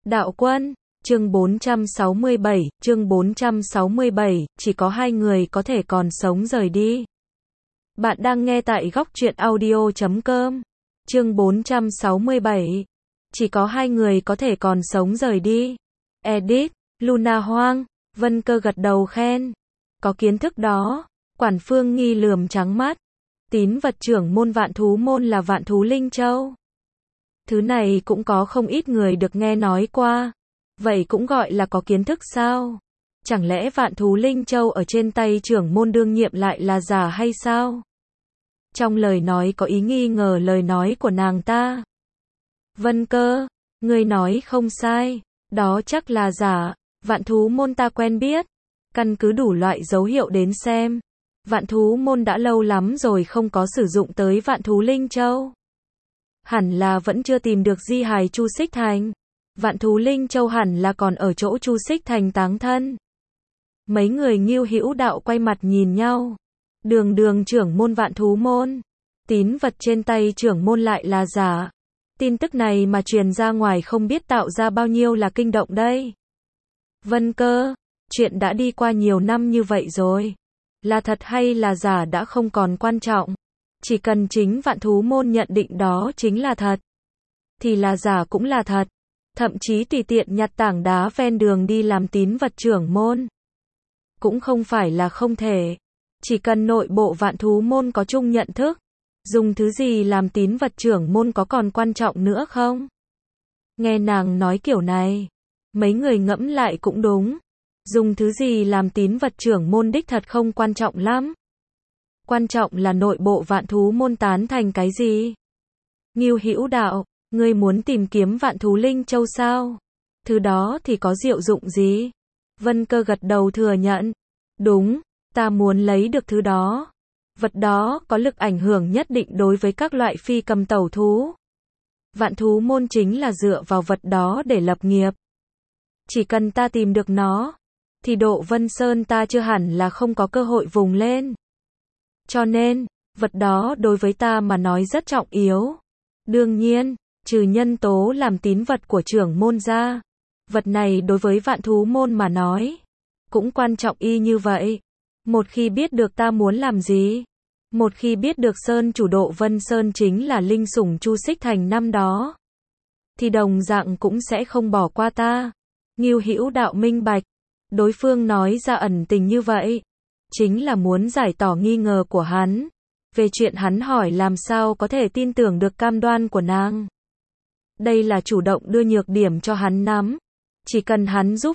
Đạo quân, chương 467, chỉ có hai người có thể còn sống rời đi. Bạn đang nghe tại góc truyện audio.com. Chương 467, chỉ có hai người có thể còn sống rời đi. Edit, Luna Hoang, Vân Cơ gật đầu khen. Có kiến thức đó. Quản Phương Nghi lườm trắng mắt. Tín vật trưởng môn Vạn Thú môn là Vạn Thú Linh Châu. Thứ này cũng có không ít người được nghe nói qua. Vậy cũng gọi là có kiến thức sao? Chẳng lẽ Vạn Thú Linh Châu ở trên tay trưởng môn đương nhiệm lại là giả hay sao? Trong lời nói có ý nghi ngờ lời nói của nàng ta. Vân Cơ, ngươi nói không sai, đó chắc là giả. Vạn Thú môn ta quen biết, căn cứ đủ loại dấu hiệu đến xem, Vạn Thú môn đã lâu lắm rồi không có sử dụng tới Vạn Thú Linh Châu. Hẳn là vẫn chưa tìm được di hài Chu Xích Thành. Vạn Thú Linh Châu hẳn là còn ở chỗ Chu Xích Thành táng thân. Mấy người Ngưu Hữu Đạo quay mặt nhìn nhau. Đường trưởng môn Vạn Thú môn, tín vật trên tay trưởng môn lại là giả. Tin tức này mà truyền ra ngoài không biết tạo ra bao nhiêu là kinh động đây. Vân Cơ, chuyện đã đi qua nhiều năm như vậy rồi. Là thật hay là giả đã không còn quan trọng. Chỉ cần chính Vạn Thú môn nhận định đó chính là thật, thì là giả cũng là thật. Thậm chí tùy tiện nhặt tảng đá ven đường đi làm tín vật trưởng môn cũng không phải là không thể. Chỉ cần nội bộ Vạn Thú môn có chung nhận thức, dùng thứ gì làm tín vật trưởng môn có còn quan trọng nữa không? Nghe nàng nói kiểu này, mấy người ngẫm lại cũng đúng. Dùng thứ gì làm tín vật trưởng môn đích thật không quan trọng lắm. Quan trọng là nội bộ Vạn Thú môn tán thành cái gì? Ngưu Hữu Đạo, ngươi muốn tìm kiếm Vạn Thú Linh Châu sao? Thứ đó thì có diệu dụng gì? Vân Cơ gật đầu thừa nhận. Đúng, ta muốn lấy được thứ đó. Vật đó có lực ảnh hưởng nhất định đối với các loại phi cầm tẩu thú. Vạn Thú môn chính là dựa vào vật đó để lập nghiệp. Chỉ cần ta tìm được nó, thì Độ Vân Sơn ta chưa hẳn là không có cơ hội vùng lên. Cho nên, vật đó đối với ta mà nói rất trọng yếu. Đương nhiên, trừ nhân tố làm tín vật của trưởng môn ra, vật này đối với Vạn Thú môn mà nói cũng quan trọng y như vậy. Một khi biết được ta muốn làm gì, một khi biết được Sơn chủ Độ Vân Sơn chính là linh sủng Chu Xích Thành năm đó, thì đồng dạng cũng sẽ không bỏ qua ta. Ngưu Hữu Đạo minh bạch, đối phương nói ra ẩn tình như vậy, chính là muốn giải tỏ nghi ngờ của hắn, về chuyện hắn hỏi làm sao có thể tin tưởng được cam đoan của nàng. Đây là chủ động đưa nhược điểm cho hắn nắm. Chỉ cần hắn giúp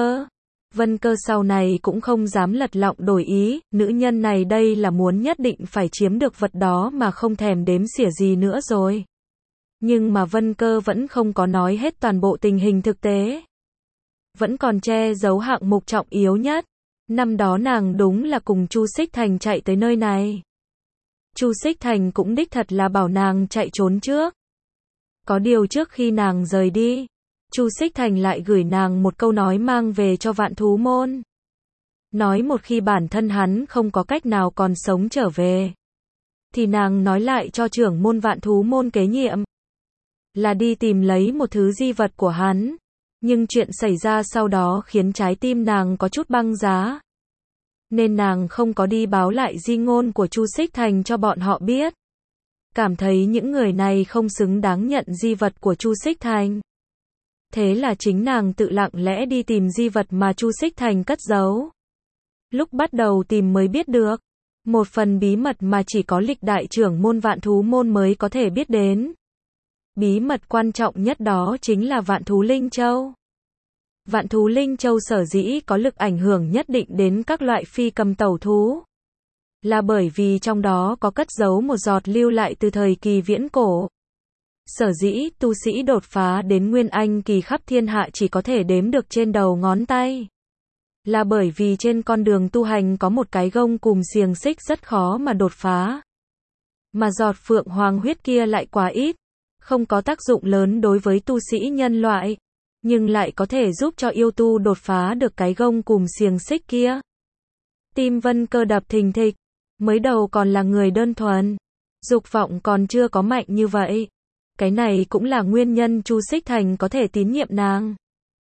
Vân Cơ sau này cũng không dám lật lọng đổi ý. Nữ nhân này đây là muốn nhất định phải chiếm được vật đó mà không thèm đếm xỉa gì nữa rồi. Nhưng mà Vân Cơ vẫn không có nói hết toàn bộ tình hình thực tế, vẫn còn che giấu hạng mục trọng yếu nhất. Năm đó nàng đúng là cùng Chu Xích Thành chạy tới nơi này. Chu Xích Thành cũng đích thật là bảo nàng chạy trốn trước. Có điều trước khi nàng rời đi, Chu Xích Thành lại gửi nàng một câu nói mang về cho Vạn Thú môn. Nói một khi bản thân hắn không có cách nào còn sống trở về, thì nàng nói lại cho trưởng môn Vạn Thú môn kế nhiệm là đi tìm lấy một thứ di vật của hắn. Nhưng chuyện xảy ra sau đó khiến trái tim nàng có chút băng giá, nên nàng không có đi báo lại di ngôn của Chu Xích Thành cho bọn họ biết. Cảm thấy những người này không xứng đáng nhận di vật của Chu Xích Thành. Thế là chính nàng tự lặng lẽ đi tìm di vật mà Chu Xích Thành cất giấu. Lúc bắt đầu tìm mới biết được một phần bí mật mà chỉ có lịch đại trưởng môn Vạn Thú môn mới có thể biết đến. Bí mật quan trọng nhất đó chính là Vạn Thú Linh Châu. Vạn Thú Linh Châu sở dĩ có lực ảnh hưởng nhất định đến các loại phi cầm tẩu thú, là bởi vì trong đó có cất giấu một giọt lưu lại từ thời kỳ viễn cổ. Sở dĩ tu sĩ đột phá đến Nguyên Anh kỳ khắp thiên hạ chỉ có thể đếm được trên đầu ngón tay, là bởi vì trên con đường tu hành có một cái gông cùm xiềng xích rất khó mà đột phá. Mà giọt phượng hoàng huyết kia lại quá ít, không có tác dụng lớn đối với tu sĩ nhân loại, nhưng lại có thể giúp cho yêu tu đột phá được cái gông cùm xiềng xích kia. Tim Vân Cơ đập thình thịch, mới đầu còn là người đơn thuần, dục vọng còn chưa có mạnh như vậy. Cái này cũng là nguyên nhân Chu Xích Thành có thể tín nhiệm nàng.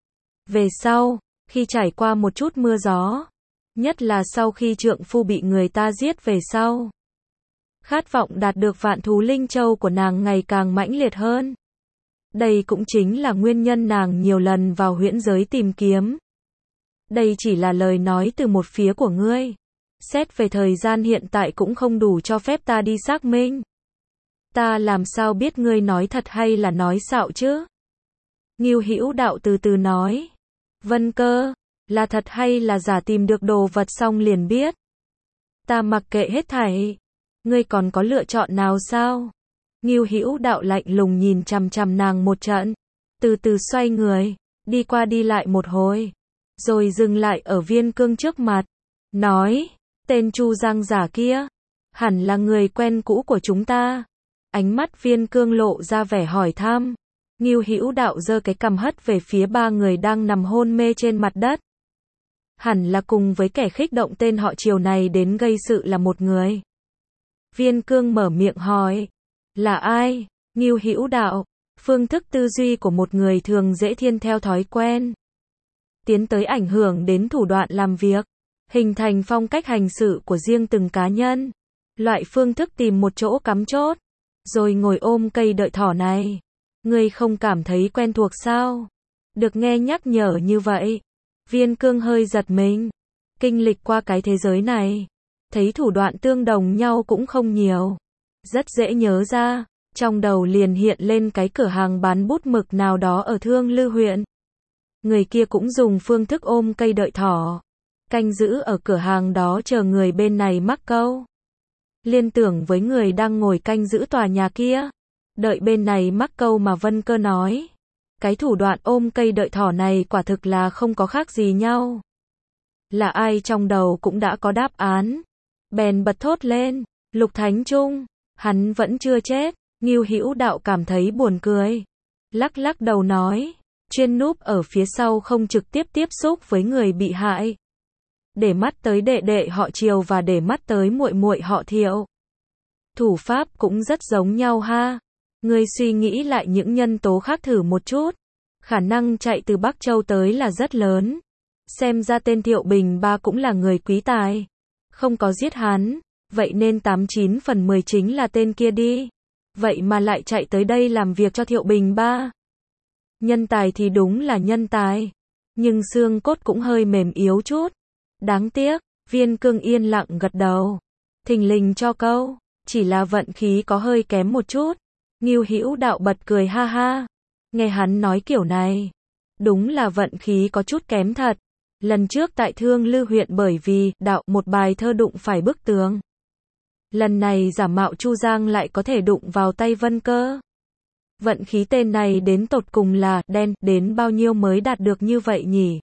Về sau, khi trải qua một chút mưa gió, nhất là sau khi trượng phu bị người ta giết về sau, khát vọng đạt được vạn thú linh châu của nàng ngày càng mãnh liệt hơn. Đây cũng chính là nguyên nhân nàng nhiều lần vào huyễn giới tìm kiếm. Đây chỉ là lời nói từ một phía của ngươi. Xét về thời gian hiện tại cũng không đủ cho phép ta đi xác minh. Ta làm sao biết ngươi nói thật hay là nói xạo chứ? Ngưu Hữu Đạo từ từ nói. Vân Cơ, là thật hay là giả tìm được đồ vật xong liền biết. Ta mặc kệ hết thảy. Ngươi còn có lựa chọn nào sao? Ngưu Hữu Đạo lạnh lùng nhìn chằm chằm nàng một trận, từ từ xoay người, đi qua đi lại một hồi, rồi dừng lại ở Viên Cương trước mặt, nói, tên Chu Giang giả kia, hẳn là người quen cũ của chúng ta. Ánh mắt Viên Cương lộ ra vẻ hỏi thăm. Ngưu Hữu Đạo giơ cái cằm hất về phía ba người đang nằm hôn mê trên mặt đất. Hẳn là cùng với kẻ khích động tên họ Triều này đến gây sự là một người. Viên Cương mở miệng hỏi, là ai? Ngưu Hữu Đạo, phương thức tư duy của một người thường dễ thiên theo thói quen, tiến tới ảnh hưởng đến thủ đoạn làm việc, hình thành phong cách hành xử của riêng từng cá nhân. Loại phương thức tìm một chỗ cắm chốt, rồi ngồi ôm cây đợi thỏ này, ngươi không cảm thấy quen thuộc sao? Được nghe nhắc nhở như vậy, Viên Cương hơi giật mình. Kinh lịch qua cái thế giới này, thấy thủ đoạn tương đồng nhau cũng không nhiều. Rất dễ nhớ ra, trong đầu liền hiện lên cái cửa hàng bán bút mực nào đó ở Thương Lư huyện. Người kia cũng dùng phương thức ôm cây đợi thỏ, canh giữ ở cửa hàng đó chờ người bên này mắc câu. Liên tưởng với người đang ngồi canh giữ tòa nhà kia, đợi bên này mắc câu mà Vân Cơ nói. Cái thủ đoạn ôm cây đợi thỏ này quả thực là không có khác gì nhau. Là ai trong đầu cũng đã có đáp án. Bèn bật thốt lên, Lục Thánh Trung, hắn vẫn chưa chết. Ngưu Hữu Đạo cảm thấy buồn cười, lắc lắc đầu nói, chuyên núp ở phía sau không trực tiếp tiếp xúc với người bị hại. Để mắt tới đệ đệ họ Triều và để mắt tới muội muội họ Thiệu. Thủ pháp cũng rất giống nhau ha. Ngươi suy nghĩ lại những nhân tố khác thử một chút. Khả năng chạy từ Bắc Châu tới là rất lớn. Xem ra tên Thiệu Bình Ba cũng là người quý tài. Không có giết hắn, vậy nên 89 phần 10 chính là tên kia đi. Vậy mà lại chạy tới đây làm việc cho Thiệu Bình Ba. Nhân tài thì đúng là nhân tài, nhưng xương cốt cũng hơi mềm yếu chút. Đáng tiếc, Viên Cương yên lặng gật đầu. Thình lình cho câu, chỉ là vận khí có hơi kém một chút. Ngưu Hữu Đạo bật cười ha ha. Nghe hắn nói kiểu này, đúng là vận khí có chút kém thật. Lần trước tại Thương Lư huyện bởi vì đạo một bài thơ đụng phải bức tường. Lần này giả mạo Chu Giang lại có thể đụng vào tay Vân Cơ. Vận khí tên này đến tột cùng là đen đến bao nhiêu mới đạt được như vậy nhỉ?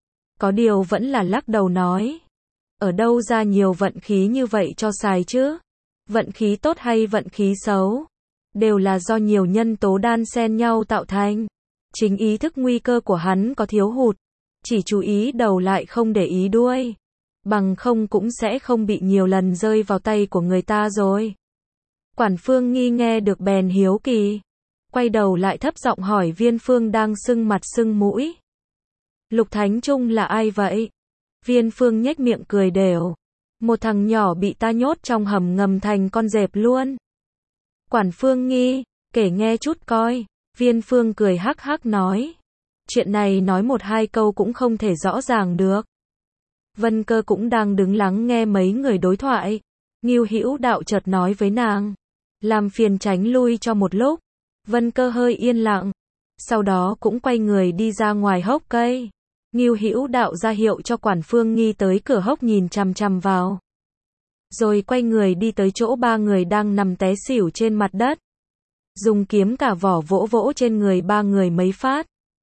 Có điều vẫn là lắc đầu nói. Ở đâu ra nhiều vận khí như vậy cho xài chứ? Vận khí tốt hay vận khí xấu? Đều là do nhiều nhân tố đan xen nhau tạo thành. Chính ý thức nguy cơ của hắn có thiếu hụt. Chỉ chú ý đầu lại không để ý đuôi. Bằng không cũng sẽ không bị nhiều lần rơi vào tay của người ta rồi. Quản Phương Nghi nghe được bèn hiếu kỳ. Quay đầu lại thấp giọng hỏi Viên Phương đang sưng mặt sưng mũi. Lục Thánh Trung là ai vậy? Viên Phương nhếch miệng cười đều. Một thằng nhỏ bị ta nhốt trong hầm ngầm thành con dẹp luôn. Quản Phương Nghi, kể nghe chút coi. Viên Phương cười hắc hắc nói. Chuyện này nói một hai câu cũng không thể rõ ràng được. Vân Cơ cũng đang đứng lắng nghe mấy người đối thoại. Ngưu Hữu Đạo chợt nói với nàng. Làm phiền tránh lui cho một lúc. Vân Cơ hơi yên lặng. Sau đó cũng quay người đi ra ngoài hốc cây. Ngưu Hữu Đạo ra hiệu cho Quản Phương Nghi tới cửa hốc nhìn chằm chằm vào. Rồi quay người đi tới chỗ ba người đang nằm té xỉu trên mặt đất. Dùng kiếm cả vỏ vỗ vỗ trên người ba người mấy phát.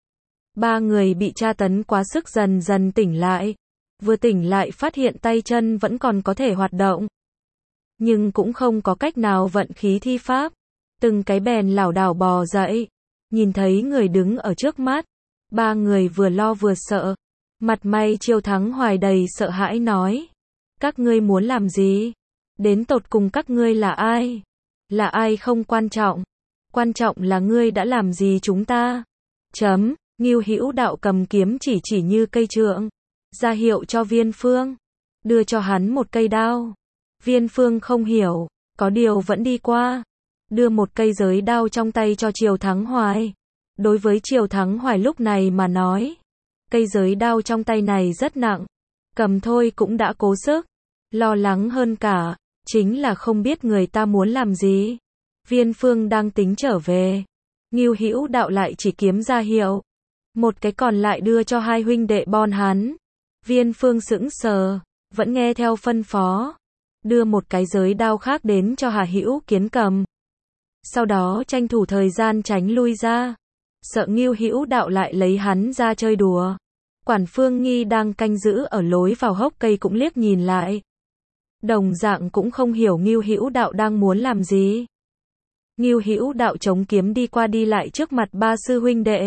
Ba người bị tra tấn quá sức dần dần tỉnh lại. Vừa tỉnh lại phát hiện tay chân vẫn còn có thể hoạt động. Nhưng cũng không có cách nào vận khí thi pháp. Từng cái bèn lảo đảo bò dậy. Nhìn thấy người đứng ở trước mắt. Ba người vừa lo vừa sợ. Mặt mày Chiêu Thắng Hoài đầy sợ hãi nói. Các ngươi muốn làm gì? Đến tột cùng các ngươi là ai? Là ai không quan trọng. Quan trọng là ngươi đã làm gì chúng ta. Chấm. Ngưu Hữu Đạo cầm kiếm chỉ như cây trượng, ra hiệu cho Viên Phương, đưa cho hắn một cây đao. Viên Phương không hiểu, có điều vẫn đi qua, đưa một cây giới đao trong tay cho Triều Thắng Hoài. Đối với Triều Thắng Hoài lúc này mà nói, cây giới đao trong tay này rất nặng, cầm thôi cũng đã cố sức. Lo lắng hơn cả, chính là không biết người ta muốn làm gì. Viên Phương đang tính trở về, Ngưu Hữu Đạo lại chỉ kiếm ra hiệu, một cái còn lại đưa cho hai huynh đệ Bon hắn. Viên Phương sững sờ, vẫn nghe theo phân phó, đưa một cái giới đao khác đến cho Hà Hữu Kiến cầm. Sau đó tranh thủ thời gian tránh lui ra, sợ Ngưu Hữu Đạo lại lấy hắn ra chơi đùa. Quản Phương Nghi đang canh giữ ở lối vào hốc cây cũng liếc nhìn lại, đồng dạng cũng không hiểu Ngưu Hữu Đạo đang muốn làm gì. Ngưu Hữu Đạo chống kiếm đi qua đi lại trước mặt ba sư huynh đệ,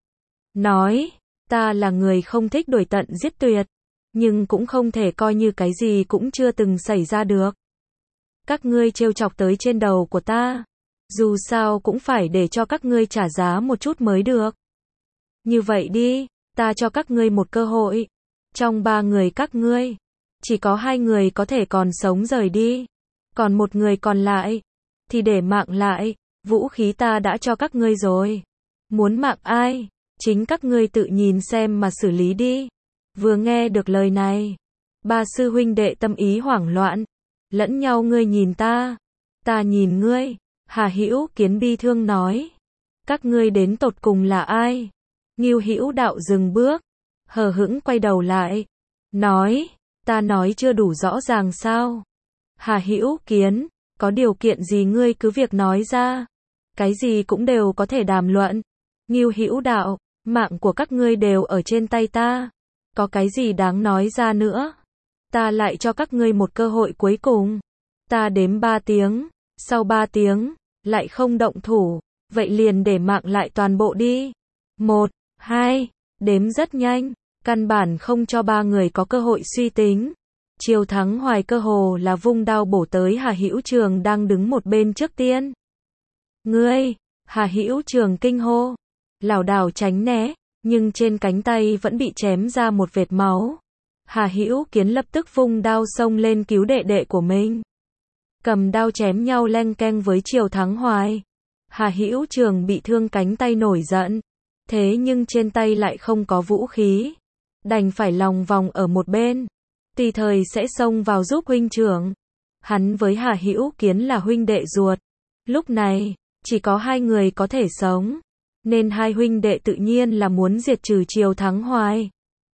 nói, ta là người không thích đuổi tận giết tuyệt, nhưng cũng không thể coi như cái gì cũng chưa từng xảy ra được. Các ngươi trêu chọc tới trên đầu của ta, dù sao cũng phải để cho các ngươi trả giá một chút mới được. Như vậy đi, ta cho các ngươi một cơ hội. Trong ba người các ngươi, chỉ có hai người có thể còn sống rời đi. Còn một người còn lại, thì để mạng lại, vũ khí ta đã cho các ngươi rồi. Muốn mạng ai, chính các ngươi tự nhìn xem mà xử lý đi. Vừa nghe được lời này, ba sư huynh đệ tâm ý hoảng loạn, lẫn nhau ngươi nhìn ta nhìn ngươi. Hà Hữu Kiến bi thương nói, các ngươi đến tột cùng là ai? Ngưu Hữu Đạo dừng bước, hờ hững quay đầu lại, nói, ta nói chưa đủ rõ ràng sao? Hà Hữu Kiến, có điều kiện gì ngươi cứ việc nói ra, cái gì cũng đều có thể đàm luận. Ngưu Hữu Đạo, mạng của các ngươi đều ở trên tay ta, có cái gì đáng nói ra nữa? Ta lại cho các ngươi một cơ hội cuối cùng. Ta đếm 3 tiếng, sau 3 tiếng, lại không động thủ, vậy liền để mạng lại toàn bộ đi. 1, 2, đếm rất nhanh, căn bản không cho ba người có cơ hội suy tính. Triều Thắng Hoài cơ hồ là vung đao bổ tới Hà Hữu Trường đang đứng một bên trước tiên. Ngươi, Hà Hữu Trường kinh hô, lảo đảo tránh né, nhưng trên cánh tay vẫn bị chém ra một vệt máu. Hà Hữu Kiến lập tức vung đao xông lên cứu đệ đệ của mình. Cầm đao chém nhau leng keng với Triều Thắng Hoài. Hà Hữu Trường bị thương cánh tay nổi giận, thế nhưng trên tay lại không có vũ khí, đành phải lòng vòng ở một bên, tùy thời sẽ xông vào giúp huynh trưởng. Hắn với Hà Hữu Kiến là huynh đệ ruột, lúc này chỉ có hai người có thể sống, nên hai huynh đệ tự nhiên là muốn diệt trừ Triều Thắng Hoài.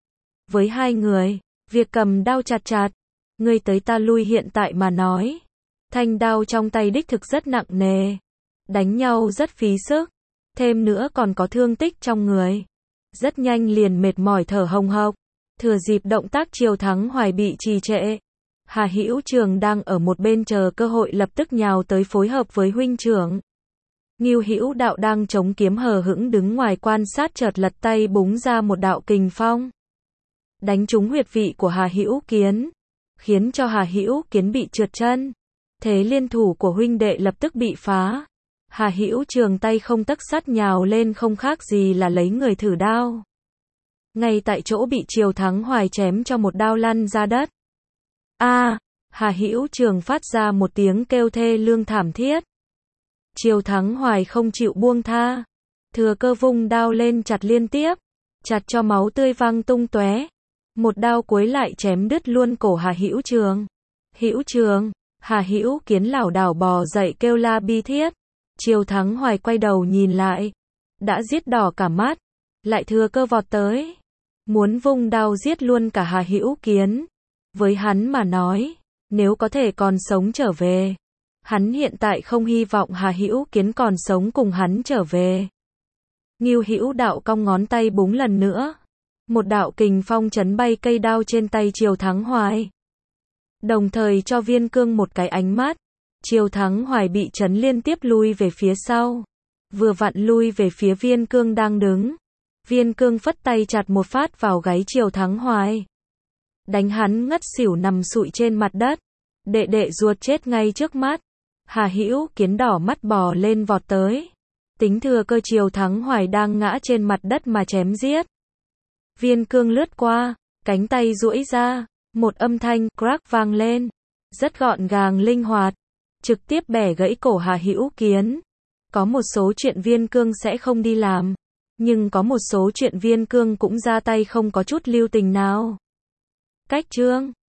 Với hai người, việc cầm đao chặt, ngươi tới ta lui hiện tại mà nói, thanh đao trong tay đích thực rất nặng nề, đánh nhau rất phí sức, thêm nữa còn có thương tích trong người, rất nhanh liền mệt mỏi thở hồng hộc. Thừa dịp động tác Triều Thắng Hoài bị trì trệ, Hà Hữu Trường đang ở một bên chờ cơ hội lập tức nhào tới phối hợp với huynh trưởng. Ngưu Hữu Đạo đang chống kiếm hờ hững đứng ngoài quan sát chợt lật tay búng ra một đạo kình phong, đánh trúng huyệt vị của Hà Hữu Kiến, khiến cho Hà Hữu Kiến bị trượt chân. Thế liên thủ của huynh đệ lập tức bị phá. Hà Hữu Trường tay không tấc sắt nhào lên không khác gì là lấy người thử đao. Ngay tại chỗ bị Triều Thắng Hoài chém cho một đao lăn ra đất. Hà Hữu Trường phát ra một tiếng kêu thê lương thảm thiết. Triều Thắng Hoài không chịu buông tha, thừa cơ vung đao lên chặt liên tiếp, chặt cho máu tươi văng tung tóe. Một đao cuối lại chém đứt luôn cổ Hà Hữu Trường. Hữu Trường, Hà Hữu Kiến lảo đảo bò dậy kêu la bi thiết. Triều Thắng Hoài quay đầu nhìn lại, đã giết đỏ cả mắt, lại thừa cơ vọt tới, muốn vung đao giết luôn cả Hà Hữu Kiến. Với hắn mà nói, nếu có thể còn sống trở về, hắn hiện tại không hy vọng Hà Hữu Kiến còn sống cùng hắn trở về. Ngưu Hữu Đạo cong ngón tay búng lần nữa, một đạo kình phong chấn bay cây đao trên tay Triều Thắng Hoài, đồng thời cho Viên Cương một cái ánh mắt. Triều Thắng Hoài bị chấn liên tiếp lui về phía sau, vừa vặn lui về phía Viên Cương đang đứng. Viên Cương phất tay chặt một phát vào gáy Triều Thắng Hoài, đánh hắn ngất xỉu nằm sụi trên mặt đất. Đệ đệ ruột chết ngay trước mắt. Hà Hữu Kiến đỏ mắt bò lên vọt tới, Tính thừa cơ Triều Thắng Hoài đang ngã trên mặt đất mà chém giết. Viên cương lướt qua, cánh tay duỗi ra, một âm thanh crack vang lên, rất gọn gàng linh hoạt, trực tiếp bẻ gãy cổ Hà Hữu Kiến. Có một số chuyện Viên cương sẽ không đi làm, nhưng có một số chuyện Viên cương cũng ra tay không có chút lưu tình nào. Cách chương